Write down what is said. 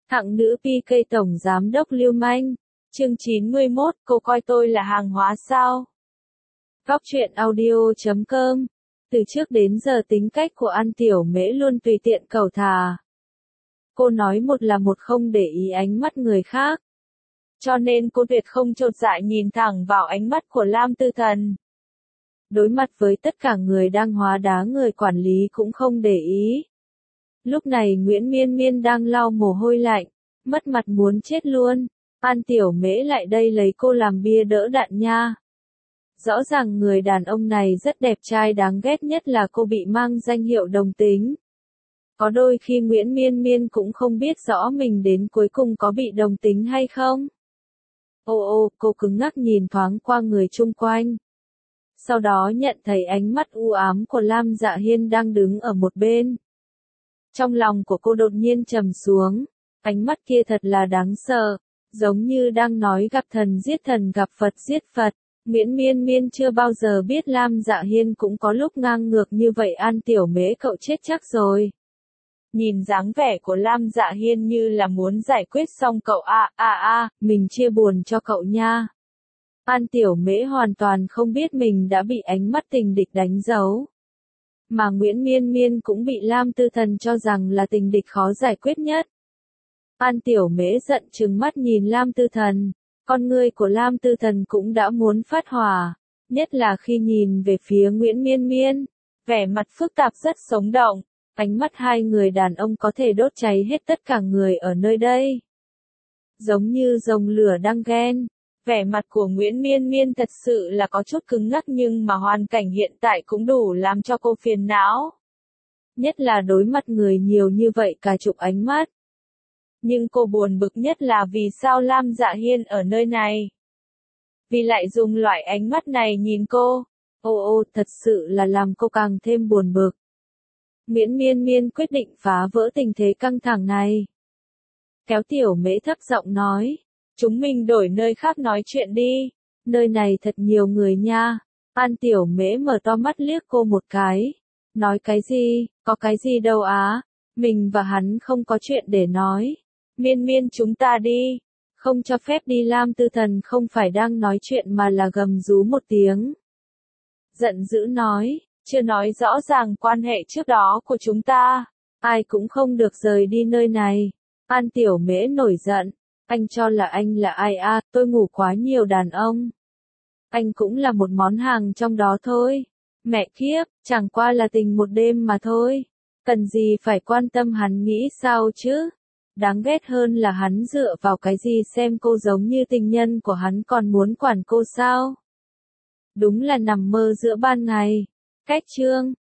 Hạng nữ PK tổng giám đốc lưu manh. Chương 91, cô coi tôi là hàng hóa sao? Góc truyện audio.com. Từ trước đến giờ tính cách của An Tiểu Mễ luôn tùy tiện cẩu thả. Cô nói một là một, không để ý ánh mắt người khác. Cho nên cô tuyệt không chột dạ nhìn thẳng vào ánh mắt của Lam Tư Thần. Đối mặt với tất cả người đang hóa đá, người quản lý cũng không để ý. Lúc này Nguyễn Miên Miên đang lau mồ hôi lạnh, mất mặt muốn chết luôn. An Tiểu Mễ lại đây lấy cô làm bia đỡ đạn nha. Rõ ràng người đàn ông này rất đẹp trai, đáng ghét nhất là cô bị mang danh hiệu đồng tính. Có đôi khi Nguyễn Miên Miên cũng không biết rõ mình đến cuối cùng có bị đồng tính hay không. Cô cứng ngắc nhìn thoáng qua người chung quanh. Sau đó nhận thấy ánh mắt u ám của Lam Dạ Hiên đang đứng ở một bên. Trong lòng của cô đột nhiên trầm xuống, ánh mắt kia thật là đáng sợ, giống như đang nói gặp thần giết thần gặp Phật giết Phật. Nguyễn Miên Miên chưa bao giờ biết Lam Dạ Hiên cũng có lúc ngang ngược như vậy. An Tiểu Mễ, cậu chết chắc rồi. Nhìn dáng vẻ của Lam Dạ Hiên như là muốn giải quyết xong cậu mình chia buồn cho cậu nha. An Tiểu Mễ hoàn toàn không biết mình đã bị ánh mắt tình địch đánh dấu. Mà Nguyễn Miên Miên cũng bị Lam Tư Thần cho rằng là tình địch khó giải quyết nhất. An Tiểu Mễ giận trừng mắt nhìn Lam Tư Thần, con ngươi của Lam Tư Thần cũng đã muốn phát hỏa, nhất là khi nhìn về phía Nguyễn Miên Miên, vẻ mặt phức tạp rất sống động, ánh mắt hai người đàn ông có thể đốt cháy hết tất cả người ở nơi đây. Giống như rồng lửa đang ghen. Vẻ mặt của Nguyễn Miên Miên thật sự là có chút cứng ngắc, nhưng mà hoàn cảnh hiện tại cũng đủ làm cho cô phiền não. Nhất là đối mặt người nhiều như vậy, cả chục ánh mắt. Nhưng cô buồn bực nhất là vì sao Lam Dạ Hiên ở nơi này. Vì lại dùng loại ánh mắt này nhìn cô. Thật sự là làm cô càng thêm buồn bực. Nguyễn Miên Miên quyết định phá vỡ tình thế căng thẳng này. Kéo Tiểu Mễ thấp giọng nói. Chúng mình đổi nơi khác nói chuyện đi. Nơi này thật nhiều người nha. An Tiểu Mễ mở to mắt liếc cô một cái. Nói cái gì, có cái gì đâu á. Mình và hắn không có chuyện để nói. Miên Miên, chúng ta đi. Không cho phép đi. Lam Tư Thần không phải đang nói chuyện mà là gầm rú một tiếng. Giận dữ nói, chưa nói rõ ràng quan hệ trước đó của chúng ta. Ai cũng không được rời đi nơi này. An Tiểu Mễ nổi giận. Anh cho là anh là ai à, tôi ngủ quá nhiều đàn ông. Anh cũng là một món hàng trong đó thôi. Mẹ kiếp, chẳng qua là tình một đêm mà thôi. Cần gì phải quan tâm hắn nghĩ sao chứ? Đáng ghét hơn là hắn dựa vào cái gì xem cô giống như tình nhân của hắn còn muốn quản cô sao? Đúng là nằm mơ giữa ban ngày. Cách chương.